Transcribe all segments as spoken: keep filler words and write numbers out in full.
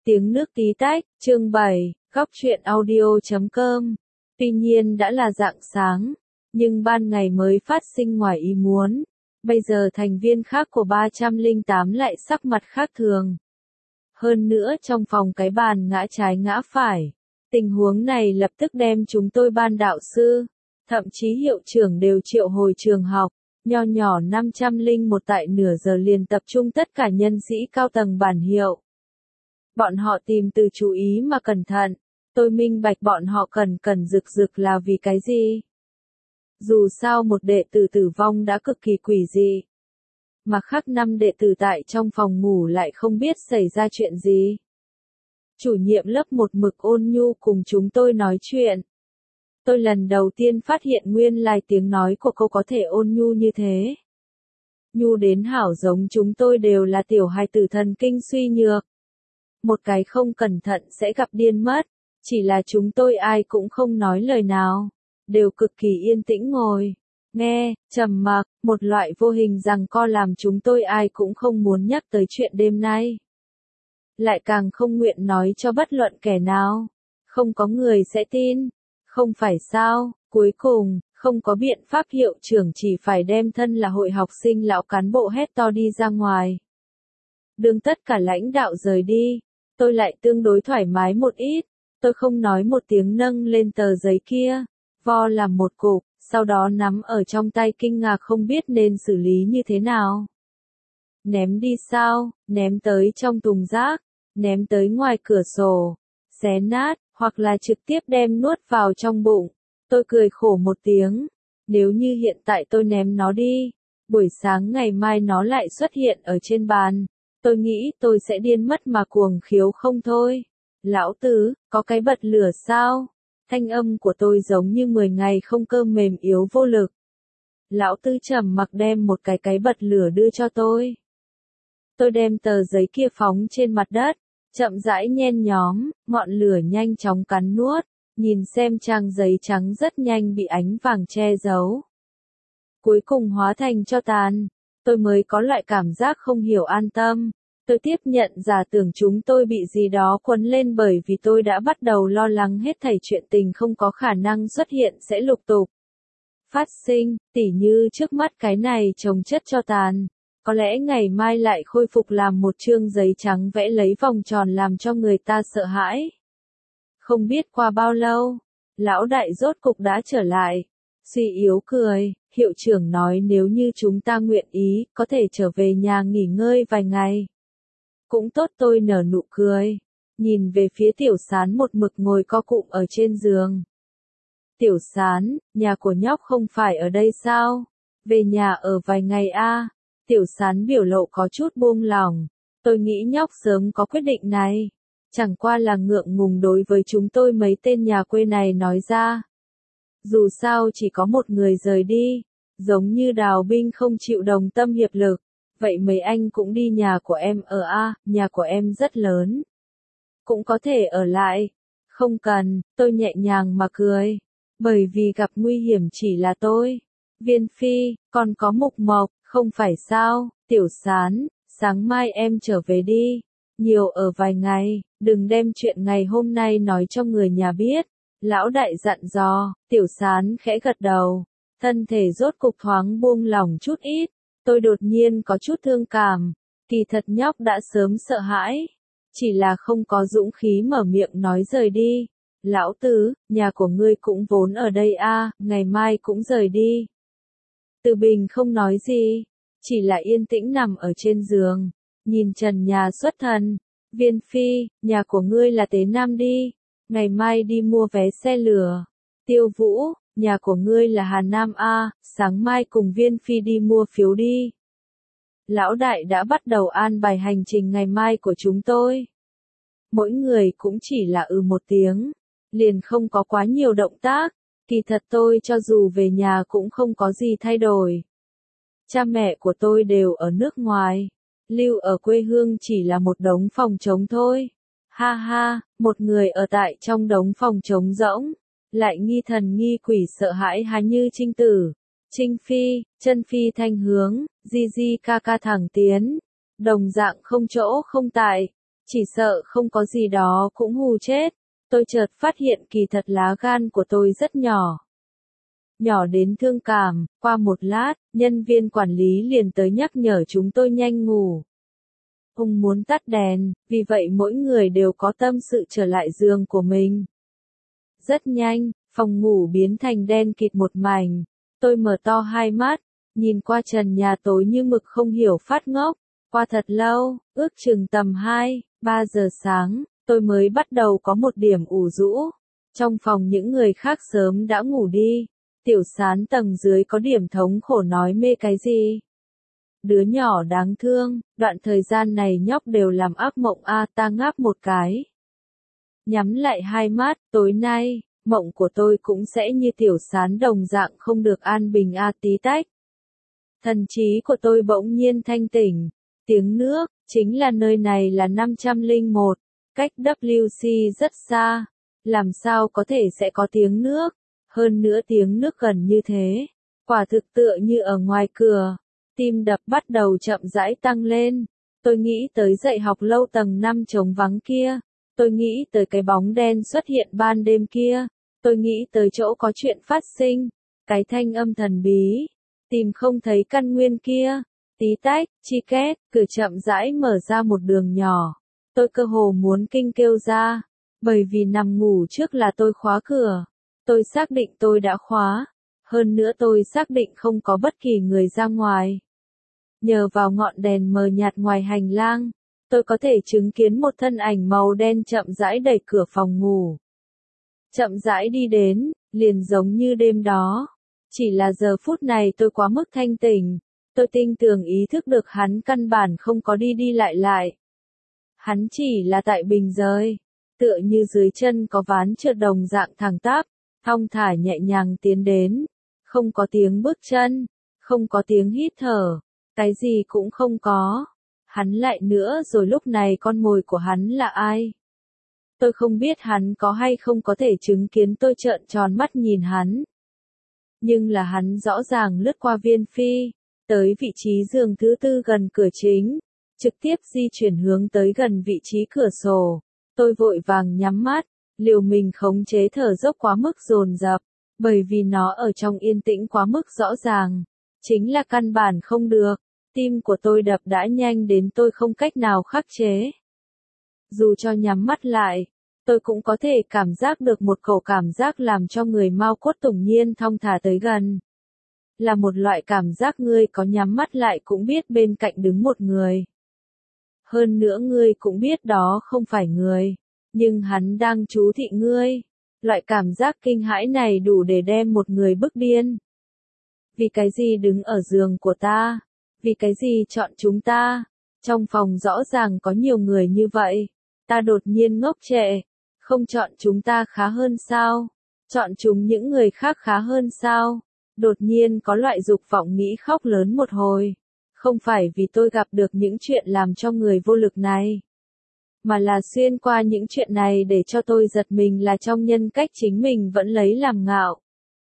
Tiếng nước tí tách, chương bảy, góc truyện audio chấm com. Tuy nhiên đã là rạng sáng, nhưng ban ngày mới phát sinh ngoài ý muốn. Bây giờ thành viên khác của ba trăm lẻ tám lại sắc mặt khác thường. Hơn nữa trong phòng cái bàn ngã trái ngã phải. Tình huống này lập tức đem chúng tôi ban đạo sư, thậm chí hiệu trưởng đều triệu hồi trường học. Nho nhỏ năm trăm lẻ một tại nửa giờ liền tập trung tất cả nhân sĩ cao tầng bản hiệu. Bọn họ tìm từ chú ý mà cẩn thận, tôi minh bạch bọn họ cần cần rực rực là vì cái gì. Dù sao một đệ tử tử vong đã cực kỳ quỷ dị. Mà khác năm đệ tử tại trong phòng ngủ lại không biết xảy ra chuyện gì. Chủ nhiệm lớp một mực ôn nhu cùng chúng tôi nói chuyện. Tôi lần đầu tiên phát hiện nguyên lai tiếng nói của cô có thể ôn nhu như thế. Nhu đến hảo giống chúng tôi đều là tiểu hài tử thần kinh suy nhược. Một cái không cẩn thận sẽ gặp điên mất, chỉ là chúng tôi ai cũng không nói lời nào, đều cực kỳ yên tĩnh ngồi, nghe, trầm mặc, một loại vô hình giằng co làm chúng tôi ai cũng không muốn nhắc tới chuyện đêm nay. Lại càng không nguyện nói cho bất luận kẻ nào, không có người sẽ tin, không phải sao, cuối cùng, không có biện pháp hiệu trưởng chỉ phải đem thân là hội học sinh lão cán bộ hét to đi ra ngoài. Đương tất cả lãnh đạo rời đi. Tôi lại tương đối thoải mái một ít, tôi không nói một tiếng nâng lên tờ giấy kia, vo làm một cục, sau đó nắm ở trong tay kinh ngạc không biết nên xử lý như thế nào. Ném đi sao, ném tới trong thùng rác, ném tới ngoài cửa sổ, xé nát, hoặc là trực tiếp đem nuốt vào trong bụng. Tôi cười khổ một tiếng, nếu như hiện tại tôi ném nó đi, buổi sáng ngày mai nó lại xuất hiện ở trên bàn. Tôi nghĩ tôi sẽ điên mất mà cuồng khiếu không thôi. Lão tứ, có cái bật lửa sao? Thanh âm của tôi giống như mười ngày không cơm mềm yếu vô lực. Lão tứ trầm mặc đem một cái cái bật lửa đưa cho tôi. Tôi đem tờ giấy kia phóng trên mặt đất, chậm rãi nhen nhóm, ngọn lửa nhanh chóng cắn nuốt, nhìn xem trang giấy trắng rất nhanh bị ánh vàng che giấu. Cuối cùng hóa thành tro tàn. Tôi mới có loại cảm giác không hiểu an tâm. Tôi tiếp nhận giả tưởng chúng tôi bị gì đó quấn lên bởi vì tôi đã bắt đầu lo lắng hết thảy chuyện tình không có khả năng xuất hiện sẽ lục tục phát sinh, tỉ như trước mắt cái này chồng chất tro tàn. Có lẽ ngày mai lại khôi phục làm một chương giấy trắng vẽ lấy vòng tròn làm cho người ta sợ hãi. Không biết qua bao lâu, lão đại rốt cục đã trở lại. Suy yếu cười, hiệu trưởng nói nếu như chúng ta nguyện ý, có thể trở về nhà nghỉ ngơi vài ngày. Cũng tốt, tôi nở nụ cười, nhìn về phía Tiểu Sán một mực ngồi co cụm ở trên giường. Tiểu Sán, nhà của nhóc không phải ở đây sao? Về nhà ở vài ngày a. À? Tiểu Sán biểu lộ có chút buông lỏng, tôi nghĩ nhóc sớm có quyết định này. Chẳng qua là ngượng ngùng đối với chúng tôi mấy tên nhà quê này nói ra. Dù sao chỉ có một người rời đi, giống như Đào Binh không chịu đồng tâm hiệp lực, vậy mấy anh cũng đi nhà của em ở a, nhà của em rất lớn. Cũng có thể ở lại. Không cần, tôi nhẹ nhàng mà cười, bởi vì gặp nguy hiểm chỉ là tôi. Viên Phi, còn có Mục Mộc, không phải sao, Tiểu Sán, sáng mai em trở về đi, nhiều ở vài ngày, đừng đem chuyện ngày hôm nay nói cho người nhà biết. Lão đại dặn dò. Tiểu Sán khẽ gật đầu, thân thể rốt cục thoáng buông lỏng chút ít, tôi đột nhiên có chút thương cảm, kỳ thật nhóc đã sớm sợ hãi, chỉ là không có dũng khí mở miệng nói rời đi. Lão tứ, nhà của ngươi cũng vốn ở đây a, à, ngày mai cũng rời đi. Từ Bình không nói gì, chỉ là yên tĩnh nằm ở trên giường, nhìn trần nhà xuất thần. Viên Phi, nhà của ngươi là Tế Nam đi. Ngày mai đi mua vé xe lửa. Tiêu Vũ, nhà của ngươi là Hà Nam a, sáng mai cùng Viên Phi đi mua phiếu đi. Lão đại đã bắt đầu an bài hành trình ngày mai của chúng tôi. Mỗi người cũng chỉ là ừ một tiếng, liền không có quá nhiều động tác. Kỳ thật tôi cho dù về nhà cũng không có gì thay đổi. Cha mẹ của tôi đều ở nước ngoài, lưu ở quê hương chỉ là một đống phòng trống thôi. Ha ha, một người ở tại trong đống phòng trống rỗng, lại nghi thần nghi quỷ sợ hãi há như Trinh Tử, Trinh Phi, Chân Phi Thanh Hướng, Di Di ca ca thẳng tiến, đồng dạng không chỗ không tại, Chỉ sợ không có gì đó cũng hù chết. Tôi chợt phát hiện kỳ thật lá gan của tôi rất nhỏ. Nhỏ đến thương cảm, qua một lát, nhân viên quản lý liền tới nhắc nhở chúng tôi nhanh ngủ. Ông muốn tắt đèn, vì vậy mỗi người đều có tâm sự trở lại giường của mình. Rất nhanh, phòng ngủ biến thành đen kịt một mảnh. Tôi mở to hai mắt, nhìn qua trần nhà tối như mực không hiểu phát ngốc. Qua thật lâu, ước chừng tầm hai, ba giờ sáng, tôi mới bắt đầu có một điểm ủ rũ. Trong phòng những người khác sớm đã ngủ đi. Tiểu Sán tầng dưới có điểm thống khổ nói mê cái gì. Đứa nhỏ đáng thương, đoạn thời gian này nhóc đều làm ác mộng a ta ngáp một cái. Nhắm lại hai mắt, tối nay, mộng của tôi cũng sẽ như Tiểu Sán đồng dạng không được an bình a tí tách. Thần trí của tôi bỗng nhiên thanh tỉnh, tiếng nước, chính là nơi này là năm trăm lẻ một, cách W C rất xa, làm sao có thể sẽ có tiếng nước, hơn nữa tiếng nước gần như thế, quả thực tựa như ở ngoài cửa. Tim đập bắt đầu chậm rãi tăng lên. Tôi nghĩ tới dạy học lâu tầng năm trống vắng kia. Tôi nghĩ tới cái bóng đen xuất hiện ban đêm kia. Tôi nghĩ tới chỗ có chuyện phát sinh. Cái thanh âm thần bí. Tìm không thấy căn nguyên kia. Tí tách, chi két, cửa chậm rãi mở ra một đường nhỏ. Tôi cơ hồ muốn kinh kêu ra. Bởi vì nằm ngủ trước là tôi khóa cửa. Tôi xác định tôi đã khóa. Hơn nữa tôi xác định không có bất kỳ người ra ngoài. Nhờ vào ngọn đèn mờ nhạt ngoài hành lang, tôi có thể chứng kiến một thân ảnh màu đen chậm rãi đẩy cửa phòng ngủ. Chậm rãi đi đến, liền giống như đêm đó. Chỉ là giờ phút này tôi quá mức thanh tỉnh. Tôi tinh tường ý thức được hắn căn bản không có đi đi lại lại. Hắn chỉ là tại bình rơi, tựa như dưới chân có ván trượt đồng dạng thẳng tắp, thong thả nhẹ nhàng tiến đến. Không có tiếng bước chân, không có tiếng hít thở, cái gì cũng không có. Hắn lại nữa rồi lúc này con mồi của hắn là ai? Tôi không biết hắn có hay không có thể chứng kiến tôi trợn tròn mắt nhìn hắn. Nhưng là hắn rõ ràng lướt qua viên phi, tới vị trí giường thứ tư gần cửa chính, trực tiếp di chuyển hướng tới gần vị trí cửa sổ. Tôi vội vàng nhắm mắt, liều mình khống chế thở dốc quá mức dồn dập. Bởi vì nó ở trong yên tĩnh quá mức rõ ràng, chính là căn bản không được, tim của tôi đập đã nhanh đến tôi không cách nào khắc chế. Dù cho nhắm mắt lại, tôi cũng có thể cảm giác được một cổ cảm giác làm cho người mau cốt tủng nhiên thong thả tới gần. Là một loại cảm giác ngươi có nhắm mắt lại cũng biết bên cạnh đứng một người. Hơn nữa ngươi cũng biết đó không phải người, nhưng hắn đang chú thị ngươi. Loại cảm giác kinh hãi này đủ để đem một người bức điên. Vì cái gì đứng ở giường của ta? Vì cái gì chọn chúng ta? Trong phòng rõ ràng có nhiều người như vậy. Ta đột nhiên ngốc trệ. Không chọn chúng ta khá hơn sao? Chọn chúng những người khác khá hơn sao? Đột nhiên có loại dục vọng nghĩ khóc lớn một hồi. Không phải vì tôi gặp được những chuyện làm cho người vô lực này. Mà là xuyên qua những chuyện này để cho tôi giật mình là trong nhân cách chính mình vẫn lấy làm ngạo.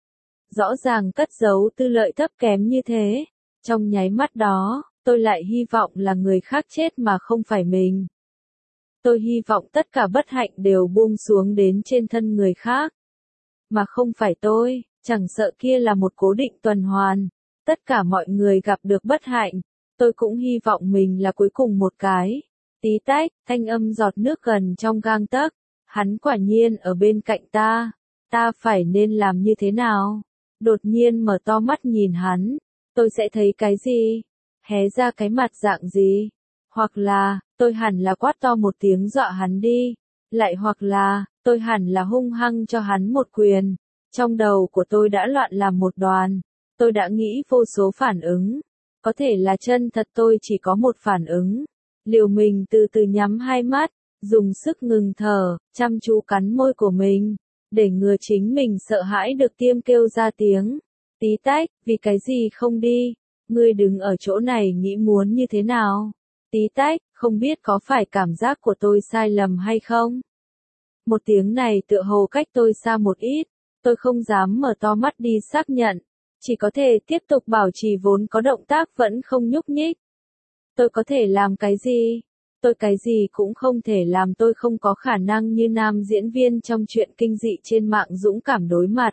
Rõ ràng cất giấu tư lợi thấp kém như thế. Trong nháy mắt đó, tôi lại hy vọng là người khác chết mà không phải mình. Tôi hy vọng tất cả bất hạnh đều buông xuống đến trên thân người khác. Mà không phải tôi, chẳng sợ kia là một cố định tuần hoàn. Tất cả mọi người gặp được bất hạnh, tôi cũng hy vọng mình là cuối cùng một cái. Tí tách, thanh âm giọt nước gần trong gang tấc. Hắn quả nhiên ở bên cạnh ta. Ta phải nên làm như thế nào? Đột nhiên mở to mắt nhìn hắn. Tôi sẽ thấy cái gì? Hé ra cái mặt dạng gì? Hoặc là, tôi hẳn là quát to một tiếng dọa hắn đi. Lại hoặc là, tôi hẳn là hung hăng cho hắn một quyền. Trong đầu của tôi đã loạn làm một đoàn. Tôi đã nghĩ vô số phản ứng. Có thể là chân thật tôi chỉ có một phản ứng. Liều mình từ từ nhắm hai mắt, dùng sức ngừng thở, chăm chú cắn môi của mình, để ngừa chính mình sợ hãi được tiêm kêu ra tiếng. Tí tách, vì cái gì không đi? Ngươi đứng ở chỗ này nghĩ muốn như thế nào? Tí tách, không biết có phải cảm giác của tôi sai lầm hay không? Một tiếng này tựa hồ cách tôi xa một ít, tôi không dám mở to mắt đi xác nhận, chỉ có thể tiếp tục bảo trì vốn có động tác vẫn không nhúc nhích. Tôi có thể làm cái gì? Tôi cái gì cũng không thể làm, tôi không có khả năng như nam diễn viên trong truyện kinh dị trên mạng dũng cảm đối mặt.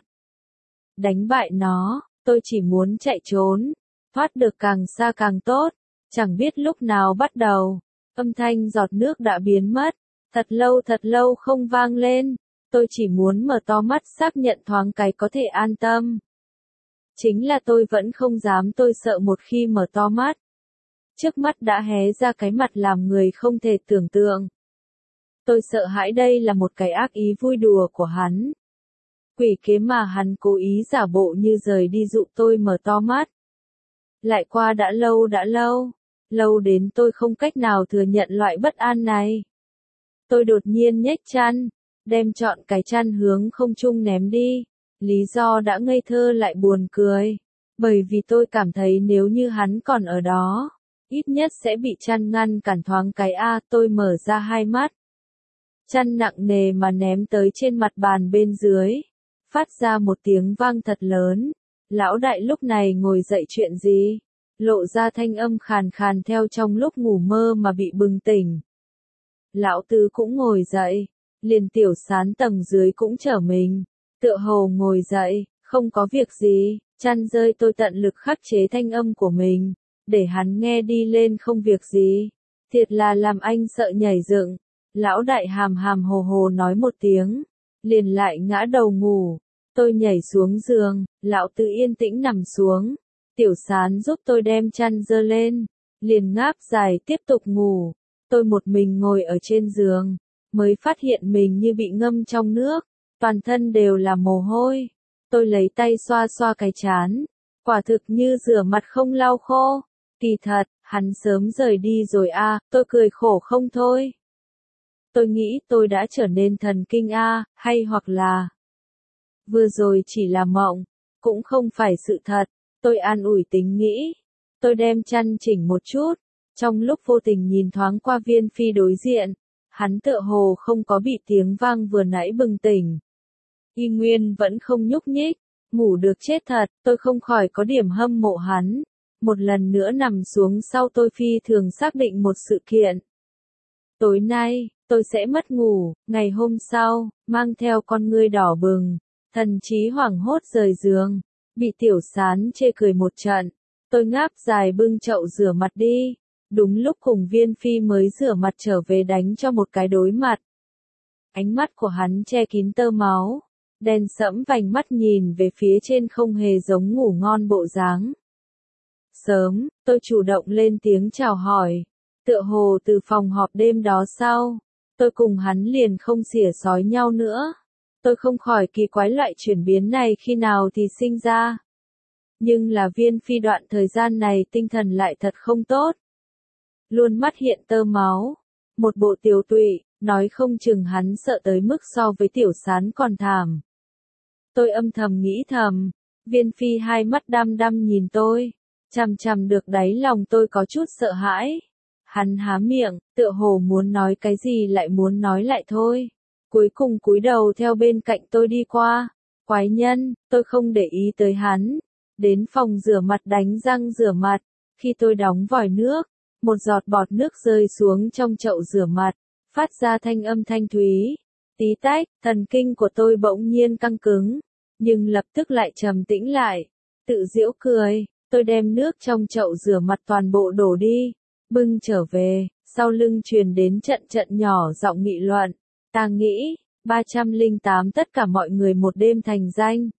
Đánh bại nó, tôi chỉ muốn chạy trốn, thoát được càng xa càng tốt. Chẳng biết lúc nào bắt đầu, âm thanh giọt nước đã biến mất, thật lâu thật lâu không vang lên. Tôi chỉ muốn mở to mắt xác nhận thoáng cái có thể an tâm. Chính là tôi vẫn không dám, tôi sợ một khi mở to mắt, trước mắt đã hé ra cái mặt làm người không thể tưởng tượng. Tôi sợ hãi đây là một cái ác ý vui đùa của hắn. Quỷ kế mà hắn cố ý giả bộ như rời đi dụ tôi mở to mắt. Lại qua đã lâu đã lâu, lâu đến tôi không cách nào thừa nhận loại bất an này. Tôi đột nhiên nhếch chăn, đem trọn cái chăn hướng không trung ném đi. Lý do đã ngây thơ lại buồn cười. Bởi vì tôi cảm thấy nếu như hắn còn ở đó, ít nhất sẽ bị chăn ngăn cản thoáng cái a. Tôi mở ra hai mắt. Chăn nặng nề mà ném tới trên mặt bàn bên dưới. Phát ra một tiếng vang thật lớn. Lão đại lúc này ngồi dậy, chuyện gì? Lộ ra thanh âm khàn khàn theo trong lúc ngủ mơ mà bị bừng tỉnh. Lão tứ cũng ngồi dậy. Liền Tiểu Sán tầng dưới cũng trở mình. Tựa hồ ngồi dậy, không có việc gì. Chăn rơi, tôi tận lực khắc chế thanh âm của mình, để hắn nghe đi lên không việc gì. Thiệt là làm anh sợ nhảy dựng. Lão đại hàm hàm hồ hồ nói một tiếng, liền lại ngã đầu ngủ. Tôi nhảy xuống giường, lão tứ yên tĩnh nằm xuống. Tiểu Sán giúp tôi đem chăn dơ lên, liền ngáp dài tiếp tục ngủ. Tôi một mình ngồi ở trên giường, mới phát hiện mình như bị ngâm trong nước, toàn thân đều là mồ hôi. Tôi lấy tay xoa xoa cái trán, quả thực như rửa mặt không lau khô. Kỳ thật, hắn sớm rời đi rồi a. À, tôi cười khổ không thôi. Tôi nghĩ tôi đã trở nên thần kinh a, à, hay hoặc là vừa rồi chỉ là mộng, cũng không phải sự thật. Tôi an ủi tính nghĩ. Tôi đem chăn chỉnh một chút, trong lúc vô tình nhìn thoáng qua Viên Phi đối diện. Hắn tựa hồ không có bị tiếng vang vừa nãy bừng tỉnh. Y nguyên vẫn không nhúc nhích, ngủ được chết thật, tôi không khỏi có điểm hâm mộ hắn. Một lần nữa nằm xuống sau, tôi phi thường xác định một sự kiện. Tối nay, tôi sẽ mất ngủ. Ngày hôm sau, mang theo con ngươi đỏ bừng, thần trí hoảng hốt rời giường, bị Tiểu Sán chê cười một trận. Tôi ngáp dài bưng chậu rửa mặt đi. Đúng lúc cùng Viên Phi mới rửa mặt trở về đánh cho một cái đối mặt. Ánh mắt của hắn che kín tơ máu, đen sẫm vành mắt nhìn về phía trên không hề giống ngủ ngon bộ dáng. Sớm, tôi chủ động lên tiếng chào hỏi. Tựa hồ từ phòng họp đêm đó sau, tôi cùng hắn liền không xỉa xói nhau nữa. Tôi không khỏi kỳ quái loại chuyển biến này khi nào thì sinh ra. Nhưng là Viên Phi đoạn thời gian này tinh thần lại thật không tốt. Luôn mắt hiện tơ máu, một bộ tiều tụy, nói không chừng hắn sợ tới mức so với Tiểu Sán còn thảm. Tôi âm thầm nghĩ thầm, Viên Phi hai mắt đăm đăm nhìn tôi, chằm chằm được đáy lòng tôi có chút sợ hãi. Hắn há miệng, tựa hồ muốn nói cái gì lại muốn nói lại thôi. Cuối cùng cúi đầu theo bên cạnh tôi đi qua. Quái nhân, tôi không để ý tới hắn. Đến phòng rửa mặt đánh răng rửa mặt. Khi tôi đóng vòi nước, một giọt bọt nước rơi xuống trong chậu rửa mặt, phát ra thanh âm thanh thúy. Tí tách, thần kinh của tôi bỗng nhiên căng cứng, nhưng lập tức lại trầm tĩnh lại. Tự giễu cười, tôi đem nước trong chậu rửa mặt toàn bộ đổ đi, bưng trở về, sau lưng truyền đến trận trận nhỏ giọng nghị luận. Ta nghĩ, ba trăm lẻ tám tất cả mọi người một đêm thành danh.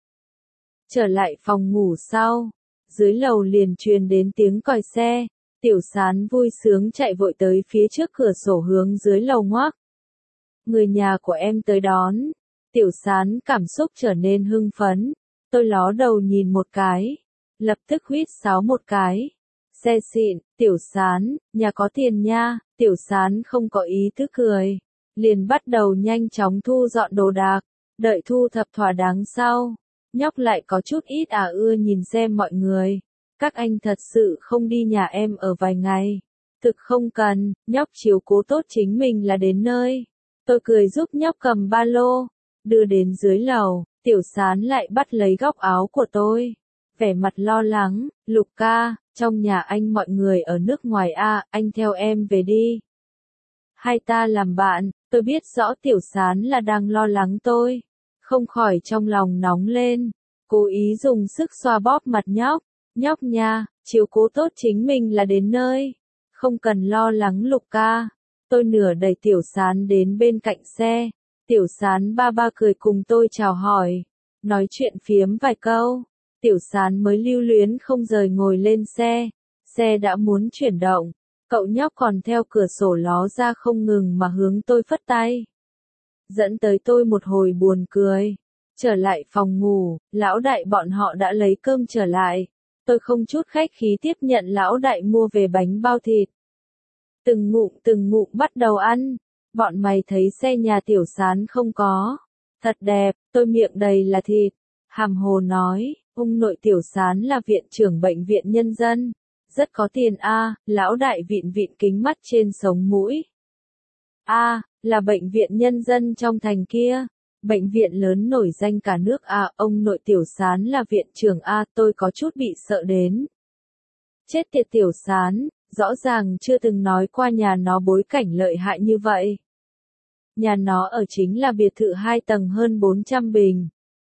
Trở lại phòng ngủ sau, dưới lầu liền truyền đến tiếng còi xe. Tiểu Sán vui sướng chạy vội tới phía trước cửa sổ hướng dưới lầu ngoác. Người nhà của em tới đón. Tiểu Sán cảm xúc trở nên hưng phấn. Tôi ló đầu nhìn một cái, lập tức huýt sáo một cái. Xe xịn, Tiểu Sán, nhà có tiền nha. Tiểu Sán không có ý thức cười, liền bắt đầu nhanh chóng thu dọn đồ đạc. Đợi thu thập thỏa đáng sau, nhóc lại có chút ít à ưa nhìn xem mọi người. Các anh thật sự không đi nhà em ở vài ngày. Thực không cần, nhóc chiếu cố tốt chính mình là đến nơi. Tôi cười giúp nhóc cầm ba lô, đưa đến dưới lầu. Tiểu Sán lại bắt lấy góc áo của tôi, vẻ mặt lo lắng. Lục ca, trong nhà anh mọi người ở nước ngoài a, anh theo em về đi. Hai ta làm bạn, tôi biết rõ Tiểu Sán là đang lo lắng tôi. Không khỏi trong lòng nóng lên, cố ý dùng sức xoa bóp mặt nhóc. Nhóc nha, chiếu cố tốt chính mình là đến nơi. Không cần lo lắng Lục ca. Tôi nửa đẩy Tiểu Sán đến bên cạnh xe. Tiểu Sán ba ba cười cùng tôi chào hỏi. Nói chuyện phiếm vài câu. Tiểu Sán mới lưu luyến không rời ngồi lên xe. Xe đã muốn chuyển động. Cậu nhóc còn theo cửa sổ ló ra không ngừng mà hướng tôi phất tay. Dẫn tới tôi một hồi buồn cười. Trở lại phòng ngủ, lão đại bọn họ đã lấy cơm trở lại. Tôi không chút khách khí tiếp nhận lão đại mua về bánh bao thịt. Từng ngụm từng ngụm bắt đầu ăn. Bọn mày thấy xe nhà Tiểu Sán không có. Thật đẹp, tôi miệng đầy là thịt. Hàm hồ nói, ông nội Tiểu Sán là viện trưởng bệnh viện nhân dân. Rất có tiền a, à, lão đại vịn vịn kính mắt trên sống mũi. A, à, là bệnh viện nhân dân trong thành kia. Bệnh viện lớn nổi danh cả nước a, à, ông nội Tiểu Sán là viện trưởng a, à, tôi có chút bị sợ đến. Chết tiệt Tiểu Sán, rõ ràng chưa từng nói qua nhà nó bối cảnh lợi hại như vậy. Nhà nó ở chính là biệt thự hai tầng hơn bốn trăm bình.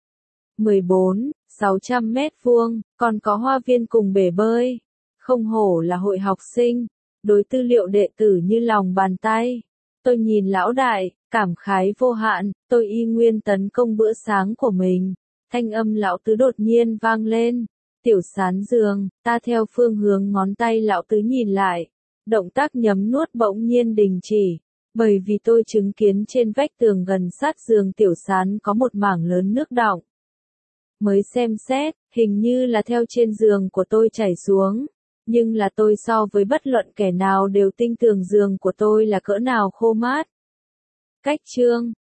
mười bốn, sáu trăm mét vuông, còn có hoa viên cùng bể bơi. Không hổ là hội học sinh, đối tư liệu đệ tử như lòng bàn tay. Tôi nhìn lão đại, cảm khái vô hạn, tôi y nguyên tấn công bữa sáng của mình. Thanh âm lão tứ đột nhiên vang lên. Tiểu Sán giường, ta theo phương hướng ngón tay lão tứ nhìn lại. Động tác nhấm nuốt bỗng nhiên đình chỉ. Bởi vì tôi chứng kiến trên vách tường gần sát giường Tiểu Sán có một mảng lớn nước đọng. Mới xem xét, hình như là theo trên giường của tôi chảy xuống. Nhưng là tôi so với bất luận kẻ nào đều tin tưởng giường của tôi là cỡ nào khô mát. Cách chương